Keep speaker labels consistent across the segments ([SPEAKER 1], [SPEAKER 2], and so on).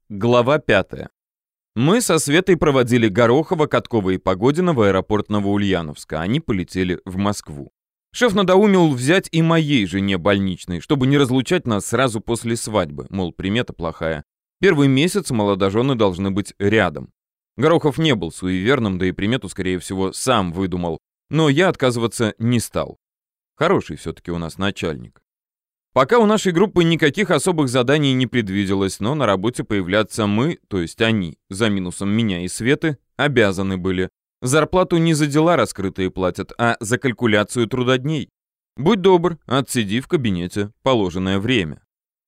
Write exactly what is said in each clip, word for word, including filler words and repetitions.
[SPEAKER 1] Глава пятая. Мы со Светой проводили Горохова, Каткова и Погодина в аэропорт Новоульяновска. Они полетели в Москву. Шеф надоумил взять и моей жене больничный, чтобы не разлучать нас сразу после свадьбы. Мол, примета плохая. Первый месяц молодожены должны быть рядом. Горохов не был суеверным, да и примету, скорее всего, сам выдумал. Но я отказываться не стал. Хороший все-таки у нас начальник. Пока у нашей группы никаких особых заданий не предвиделось, но на работе появляться мы, то есть они, за минусом меня и Светы, обязаны были. Зарплату не за дела раскрытые платят, а за калькуляцию трудодней. Будь добр, отсиди в кабинете положенное время.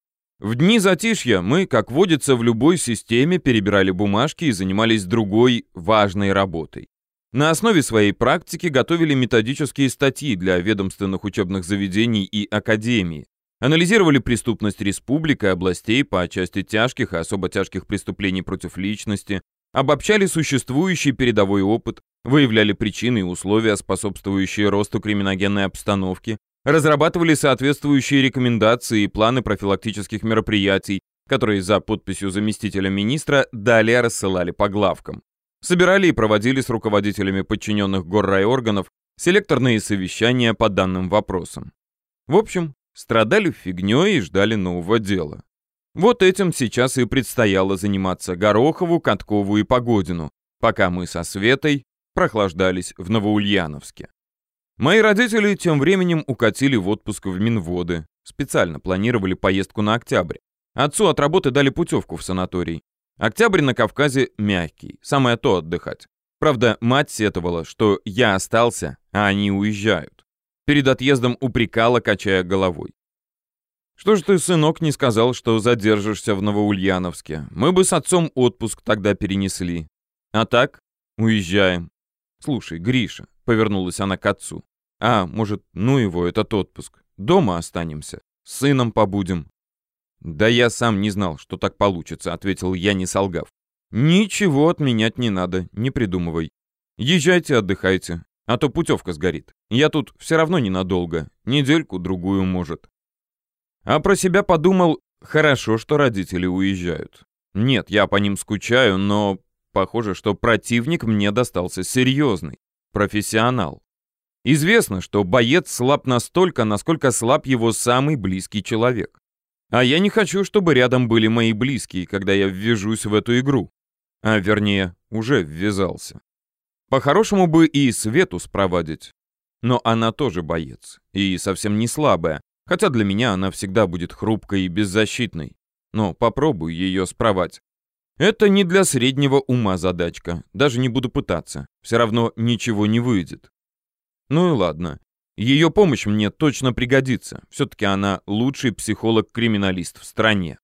[SPEAKER 1] В дни затишья мы, как водится в любой системе, перебирали бумажки и занимались другой важной работой. На основе своей практики готовили методические статьи для ведомственных учебных заведений и академий. Анализировали преступность республик и областей по части тяжких и особо тяжких преступлений против личности, обобщали существующий передовой опыт, выявляли причины и условия, способствующие росту криминогенной обстановки, разрабатывали соответствующие рекомендации и планы профилактических мероприятий, которые за подписью заместителя министра далее рассылали по главкам. Собирали и проводили с руководителями подчиненных горрайорганов селекторные совещания по данным вопросам. В общем, страдали фигней и ждали нового дела. Вот этим сейчас и предстояло заниматься Горохову, Каткову и Погодину, пока мы со Светой прохлаждались в Новоульяновске. Мои родители тем временем укатили в отпуск в Минводы. Специально планировали поездку на октябрь. Отцу от работы дали путевку в санаторий. Октябрь на Кавказе мягкий, самое то отдыхать. Правда, мать сетовала, что я остался, а они уезжают. Перед отъездом упрекала, качая головой. «Что ж ты, сынок, не сказал, что задержишься в Новоульяновске? Мы бы с отцом отпуск тогда перенесли. А так, уезжаем. Слушай, Гриша», — повернулась она к отцу. «А, может, ну его, этот отпуск. Дома останемся, с сыном побудем». «Да я сам не знал, что так получится», — ответил я, не солгав. «Ничего отменять не надо, не придумывай. Езжайте, отдыхайте. А то путевка сгорит. Я тут все равно ненадолго. Недельку-другую, может». А про себя подумал, хорошо, что родители уезжают. Нет, я по ним скучаю, но похоже, что противник мне достался серьезный. Профессионал. Известно, что боец слаб настолько, насколько слаб его самый близкий человек. А я не хочу, чтобы рядом были мои близкие, когда я ввяжусь в эту игру. А вернее, уже ввязался. По-хорошему бы и Свету спровадить. Но она тоже боец. И совсем не слабая. Хотя для меня она всегда будет хрупкой и беззащитной. Но попробуй ее спровадить. Это не для среднего ума задачка. Даже не буду пытаться. Все равно ничего не выйдет. Ну и ладно. Ее помощь мне точно пригодится. Все-таки она лучший психолог-криминалист в стране.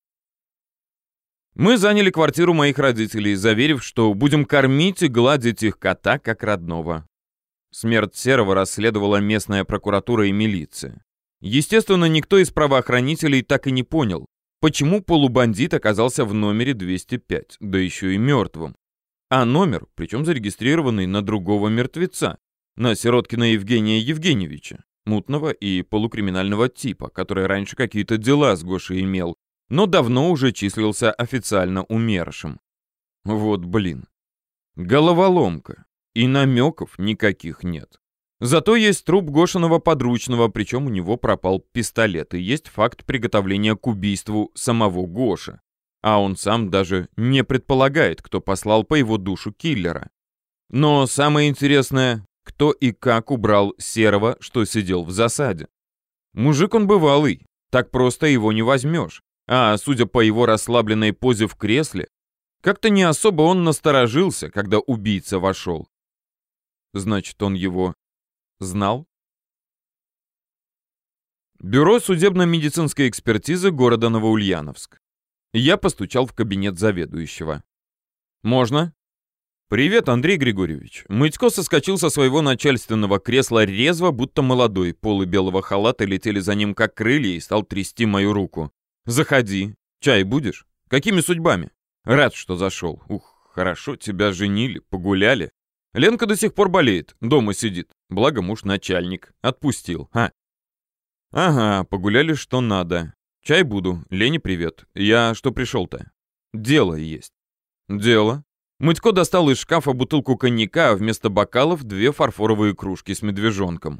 [SPEAKER 1] Мы заняли квартиру моих родителей, заверив, что будем кормить и гладить их кота как родного. Смерть Серого расследовала местная прокуратура и милиция. Естественно, никто из правоохранителей так и не понял, почему полубандит оказался в номере двести пять, да еще и мертвым. А номер, причем зарегистрированный на другого мертвеца, на Сироткина Евгения Евгеньевича, мутного и полукриминального типа, который раньше какие-то дела с Гошей имел, но давно уже числился официально умершим. Вот блин. Головоломка. И намеков никаких нет. Зато есть труп Гошиного подручного, причем у него пропал пистолет, и есть факт приготовления к убийству самого Гоши. А он сам даже не предполагает, кто послал по его душу киллера. Но самое интересное, кто и как убрал Серого, что сидел в засаде. Мужик он бывалый, так просто его не возьмешь. А судя по его расслабленной позе в кресле, как-то не особо он насторожился, когда убийца вошел. Значит, он его знал? Бюро судебно-медицинской экспертизы города Новоульяновск. Я постучал в кабинет заведующего. «Можно?» «Привет, Андрей Григорьевич». Мытько соскочил со своего начальственного кресла резво, будто молодой. Полы белого халата летели за ним как крылья и стал трясти мою руку. «Заходи. Чай будешь? Какими судьбами? Рад, что зашел. Ух, хорошо, тебя женили, погуляли. Ленка до сих пор болеет, дома сидит. Благо муж начальник. Отпустил. А. Ага, погуляли что надо. Чай буду. Лене привет. Я что пришел-то? Дело есть. Дело. Мытько достал из шкафа бутылку коньяка, а вместо бокалов две фарфоровые кружки с медвежонком.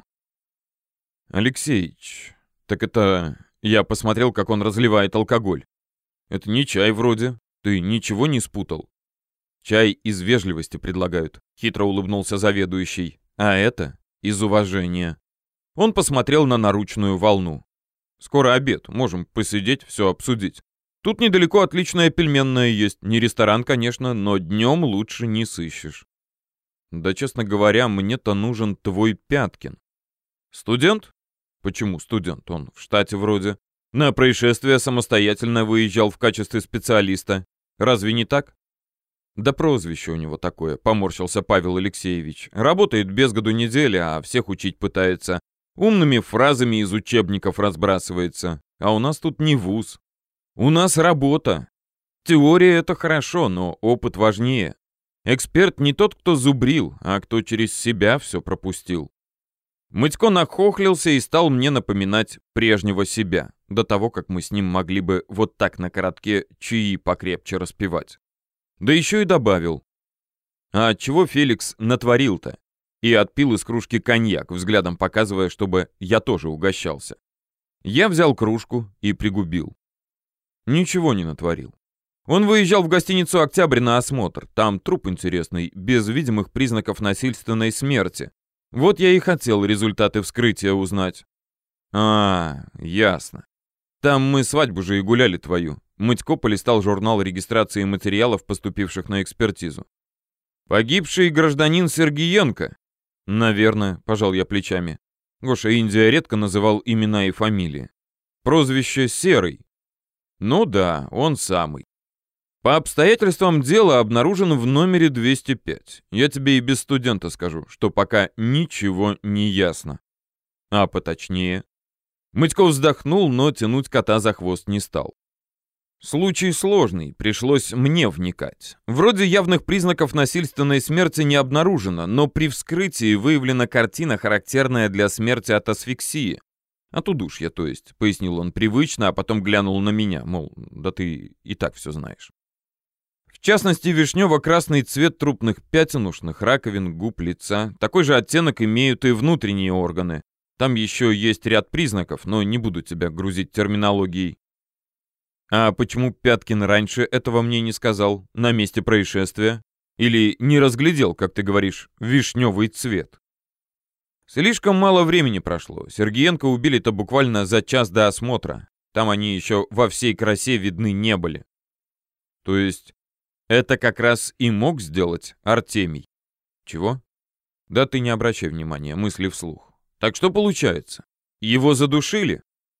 [SPEAKER 1] Алексеич, так это... Я посмотрел, как он разливает алкоголь. Это не чай вроде. Ты ничего не спутал? Чай из вежливости предлагают, хитро улыбнулся заведующий. А это из уважения. Он посмотрел на наручную волну. Скоро обед, можем посидеть, все обсудить. Тут недалеко отличная пельменная есть. Не ресторан, конечно, но днем лучше не сыщешь. Да, честно говоря, мне-то нужен твой Пяткин. Студент? Почему студент? Он в штате вроде. На происшествие самостоятельно выезжал в качестве специалиста. Разве не так? Да прозвище у него такое, поморщился Павел Алексеевич. Работает без году недели, а всех учить пытается. Умными фразами из учебников разбрасывается. А у нас тут не вуз. У нас работа. Теория — это хорошо, но опыт важнее. Эксперт не тот, кто зубрил, а кто через себя все пропустил. Мытько нахохлился и стал мне напоминать прежнего себя, до того, как мы с ним могли бы вот так на коротке чаи покрепче распевать. Да еще и добавил. А чего Феликс натворил-то? И отпил из кружки коньяк, взглядом показывая, чтобы я тоже угощался. Я взял кружку и пригубил. Ничего не натворил. Он выезжал в гостиницу «Октябрь» на осмотр. Там труп интересный, без видимых признаков насильственной смерти. Вот я и хотел результаты вскрытия узнать. А, ясно. Там мы свадьбу же и гуляли твою. Мытько полистал журнал регистрации материалов, поступивших на экспертизу. Погибший гражданин Сергиенко. Наверное, пожал я плечами. Гоша Индия редко называл имена и фамилии. Прозвище Серый. Ну да, он самый. По обстоятельствам дела обнаружен в номере двести пять. Я тебе и без студента скажу, что пока ничего не ясно. А поточнее. Мытько вздохнул, но тянуть кота за хвост не стал. Случай сложный, пришлось мне вникать. Вроде явных признаков насильственной смерти не обнаружено, но при вскрытии выявлена картина, характерная для смерти от асфиксии. От удушья, то есть, пояснил он привычно, а потом глянул на меня, мол, да ты и так все знаешь. В частности, вишнево-красный цвет трупных пятен, ушных раковин, губ, лица. Такой же оттенок имеют и внутренние органы. Там еще есть ряд признаков, но не буду тебя грузить терминологией. А почему Пяткин раньше этого мне не сказал, на месте происшествия? Или не разглядел, как ты говоришь, вишневый цвет? Слишком мало времени прошло. Сергиенко убили-то буквально за час до осмотра. Там они еще во всей красе видны не были. То есть это как раз и мог сделать Артемий. Чего? Да ты не обращай внимания, мысли вслух. Так что получается? Его задушили?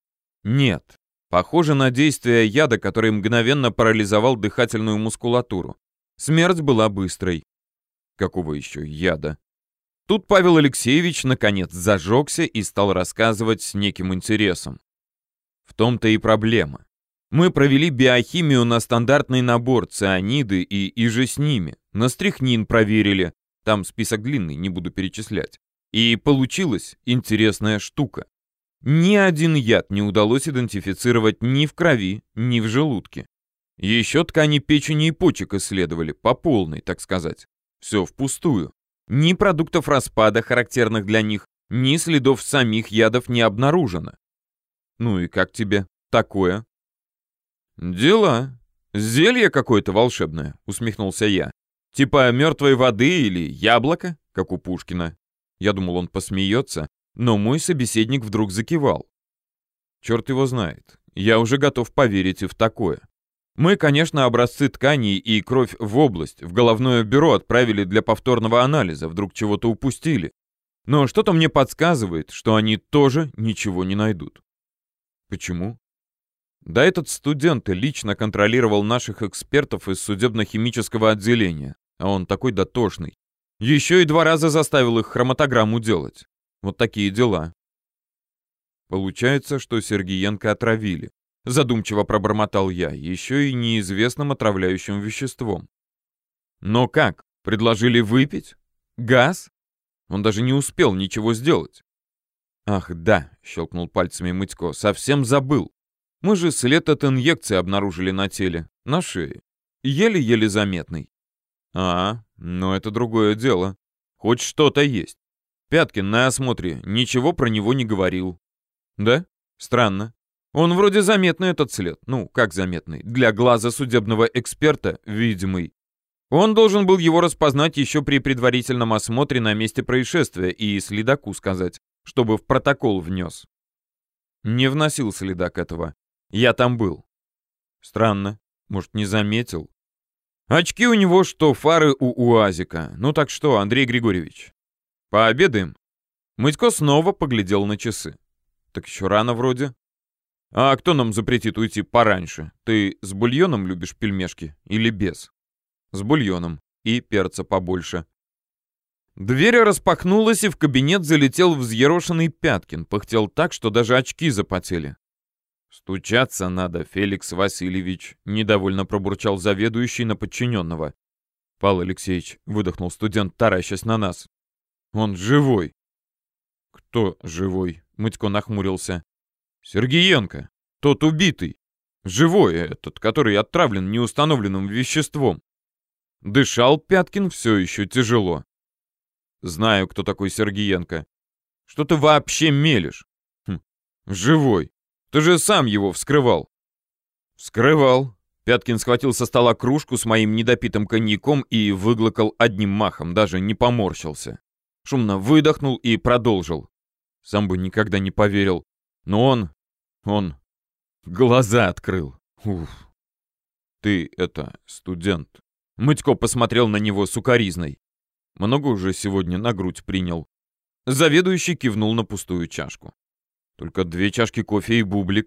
[SPEAKER 1] Нет. Похоже на действие яда, который мгновенно парализовал дыхательную мускулатуру. Смерть была быстрой. Какого еще яда? Тут Павел Алексеевич наконец зажегся и стал рассказывать с неким интересом. В том-то и проблема. Мы провели биохимию на стандартный набор, цианиды и иже с ними. На стрихнин проверили. Там список длинный, не буду перечислять. И получилась интересная штука. Ни один яд не удалось идентифицировать ни в крови, ни в желудке. Еще ткани печени и почек исследовали, по полной, так сказать. Все впустую. Ни продуктов распада, характерных для них, ни следов самих ядов не обнаружено. Ну и как тебе такое? Дела. Зелье какое-то волшебное, усмехнулся я. Типа мертвой воды или яблоко, как у Пушкина. Я думал, он посмеется, но мой собеседник вдруг закивал. Черт его знает. Я уже готов поверить и в такое. Мы, конечно, образцы тканей и кровь в область, в головное бюро отправили для повторного анализа, вдруг чего-то упустили. Но что-то мне подсказывает, что они тоже ничего не найдут. Почему? Да этот студент лично контролировал наших экспертов из судебно-химического отделения, а он такой дотошный. Еще и два раза заставил их хроматограмму делать. Вот такие дела. Получается, что Сергиенко отравили. Задумчиво пробормотал я, еще и неизвестным отравляющим веществом. Но как? Предложили выпить? Газ? Он даже не успел ничего сделать. Ах, да, щелкнул пальцами Мытько, совсем забыл. Мы же след от инъекции обнаружили на теле, на шее. еле-еле заметный. А, но это другое дело. Хоть что-то есть. Пяткин на осмотре ничего про него не говорил. Да? Странно. Он вроде заметный, этот след. Ну, как заметный? Для глаза судебного эксперта видимый. Он должен был его распознать еще при предварительном осмотре на месте происшествия и следаку сказать, чтобы в протокол внес. Не вносил следак этого. Я там был. Странно. Может, не заметил? Очки у него, что фары у УАЗика. Ну так что, Андрей Григорьевич, пообедаем? Мытько снова поглядел на часы. Так еще рано вроде. А кто нам запретит уйти пораньше? Ты с бульоном любишь пельмешки или без? С бульоном. И перца побольше. Дверь распахнулась, и в кабинет залетел взъерошенный Пяткин. Пыхтел так, что даже очки запотели. «Стучаться надо, Феликс Васильевич», — недовольно пробурчал заведующий на подчиненного. «Павел Алексеевич», — выдохнул студент, таращась на нас. «Он живой». «Кто живой?» — Мытько нахмурился. «Сергеенко, тот убитый. Живой этот, который отравлен неустановленным веществом». Дышал Пяткин все еще тяжело. «Знаю, кто такой Сергеенко. Что ты вообще мелешь? Хм, живой. Ты же сам его вскрывал». «Вскрывал». Пяткин схватил со стола кружку с моим недопитым коньяком и выглотал одним махом, даже не поморщился. Шумно выдохнул и продолжил. Сам бы никогда не поверил. Но он... он... глаза открыл. Уф. «Ты это... студент». Мытько посмотрел на него сукоризной. «Много уже сегодня на грудь принял». Заведующий кивнул на пустую чашку. «Только две чашки кофе и бублик».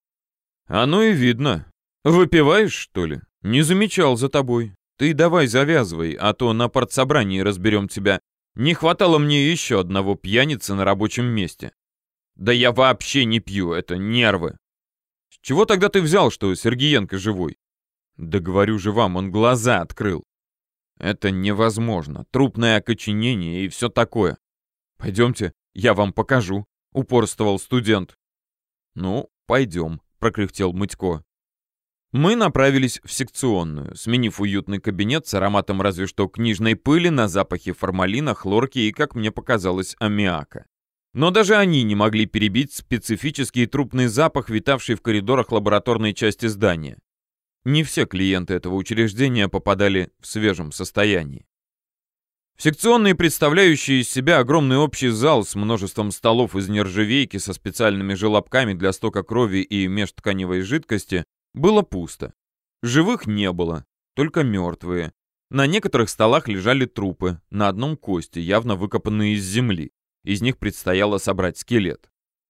[SPEAKER 1] «Оно и видно. Выпиваешь, что ли? Не замечал за тобой. Ты давай завязывай, а то на партсобрании разберем тебя. Не хватало мне еще одного пьяницы на рабочем месте». «Да я вообще не пью, это нервы». «С чего тогда ты взял, что Сергеенко живой?» «Да говорю же вам, он глаза открыл». «Это невозможно. Трупное окоченение и все такое». «Пойдемте, я вам покажу», — упорствовал студент. «Ну, пойдем», — прокряхтел Мытько. Мы направились в секционную, сменив уютный кабинет с ароматом разве что книжной пыли на запахе формалина, хлорки и, как мне показалось, аммиака. Но даже они не могли перебить специфический трупный запах, витавший в коридорах лабораторной части здания. Не все клиенты этого учреждения попадали в свежем состоянии. В секционной, представляющей из себя огромный общий зал с множеством столов из нержавейки со специальными желобками для стока крови и межтканевой жидкости, было пусто. Живых не было, только мертвые. На некоторых столах лежали трупы, на одном кости, явно выкопанные из земли. Из них предстояло собрать скелет.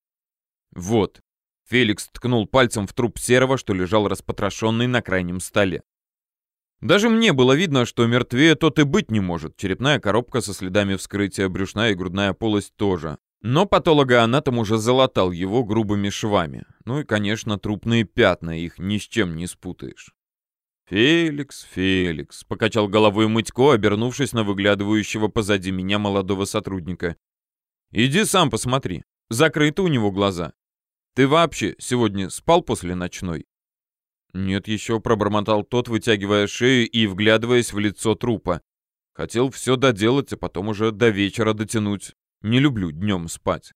[SPEAKER 1] «Вот», — Феликс ткнул пальцем в труп Серого, что лежал распотрошенный на крайнем столе. Даже мне было видно, что мертвее тот и быть не может. Черепная коробка со следами вскрытия, брюшная и грудная полость тоже. Но патологоанатом уже залатал его грубыми швами. Ну и, конечно, трупные пятна, их ни с чем не спутаешь. «Феликс, Феликс», — покачал головой Мытько, обернувшись на выглядывающего позади меня молодого сотрудника. «Иди сам посмотри. Закрыты у него глаза. Ты вообще сегодня спал после ночной?» «Нет еще», — пробормотал тот, вытягивая шею и вглядываясь в лицо трупа. «Хотел все доделать, а потом уже до вечера дотянуть. Не люблю днем спать».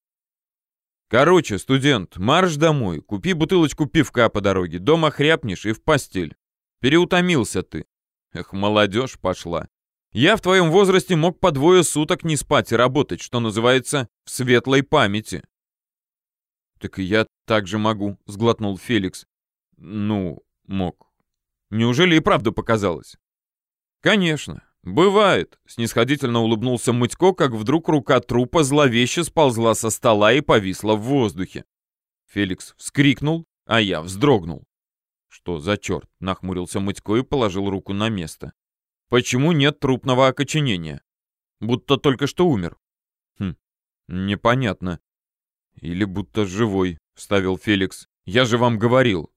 [SPEAKER 1] «Короче, студент, марш домой, купи бутылочку пивка по дороге, дома хряпнешь и в постель. Переутомился ты. Эх, молодежь пошла. Я в твоем возрасте мог по двое суток не спать и работать, что называется, в светлой памяти». «Так и я так же могу», — сглотнул Феликс. «Ну, мог. Неужели и правда показалось?» «Конечно. Бывает», — снисходительно улыбнулся Мытько, как вдруг рука трупа зловеще сползла со стола и повисла в воздухе. Феликс вскрикнул, а я вздрогнул. «Что за черт?» — нахмурился Мытько и положил руку на место. «Почему нет трупного окоченения? Будто только что умер». «Хм, непонятно. Или будто живой», — вставил Феликс. «Я же вам говорил».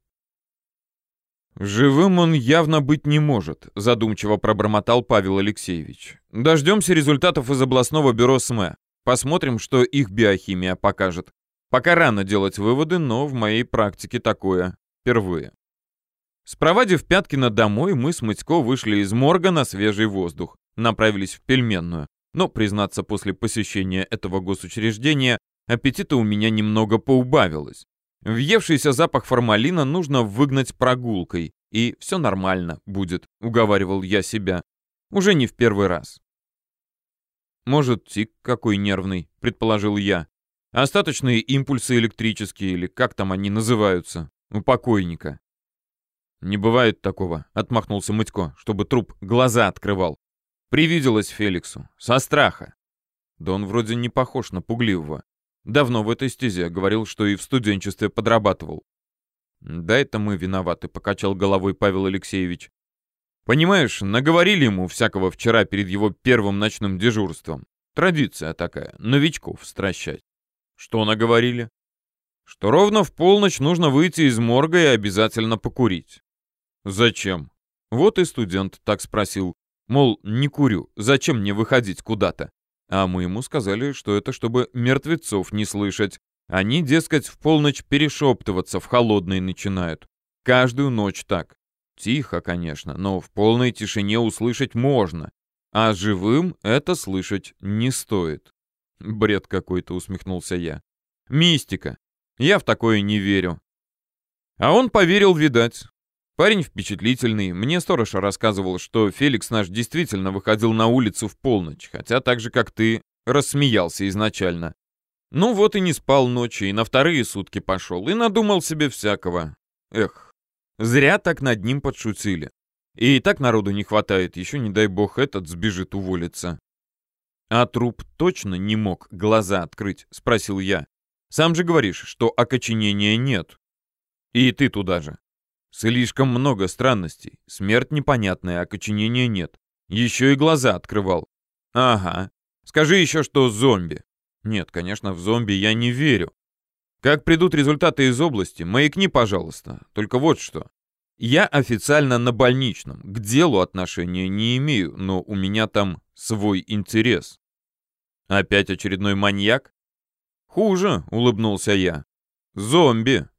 [SPEAKER 1] «Живым он явно быть не может», — задумчиво пробормотал Павел Алексеевич. «Дождемся результатов из областного бюро СМЭ. Посмотрим, что их биохимия покажет. Пока рано делать выводы, но в моей практике такое впервые». Спровадив Пяткина домой, мы с Мытько вышли из морга на свежий воздух, направились в пельменную. Но, признаться, после посещения этого госучреждения аппетита у меня немного поубавилось. Въевшийся запах формалина нужно выгнать прогулкой, и все нормально будет, уговаривал я себя. Уже не в первый раз. Может, тик какой нервный, предположил я. Остаточные импульсы электрические, или как там они называются, у покойника. Не бывает такого, отмахнулся Мытько, чтобы труп глаза открывал. Привиделось Феликсу, со страха. Да он вроде не похож на пугливого. Давно в этой стезе, говорил, что и в студенчестве подрабатывал. Да это мы виноваты, покачал головой Павел Алексеевич. Понимаешь, наговорили ему всякого вчера перед его первым ночным дежурством. Традиция такая, новичков стращать. Что наговорили? Что ровно в полночь нужно выйти из морга и обязательно покурить. Зачем? Вот и студент так спросил. Мол, не курю, зачем мне выходить куда-то? А мы ему сказали, что это чтобы мертвецов не слышать. Они, дескать, в полночь перешептываться в холодной начинают. Каждую ночь так. Тихо, конечно, но в полной тишине услышать можно. А живым это слышать не стоит. Бред какой-то, усмехнулся я. Мистика. Я в такое не верю. А он поверил, видать. Парень впечатлительный. Мне сторож рассказывал, что Феликс наш действительно выходил на улицу в полночь, хотя так же, как ты, рассмеялся изначально. Ну вот и не спал ночи, и на вторые сутки пошел, и надумал себе всякого. Эх, зря так над ним подшутили. И так народу не хватает, еще не дай бог этот сбежит уволиться. А труп точно не мог глаза открыть, спросил я. Сам же говоришь, что окоченения нет. И ты туда же. Слишком много странностей. Смерть непонятная, окоченения нет. Еще и глаза открывал. Ага. Скажи еще, что зомби. Нет, конечно, в зомби я не верю. Как придут результаты из области, маякни, пожалуйста. Только вот что. Я официально на больничном. К делу отношения не имею, но у меня там свой интерес. Опять очередной маньяк? Хуже, улыбнулся я. Зомби.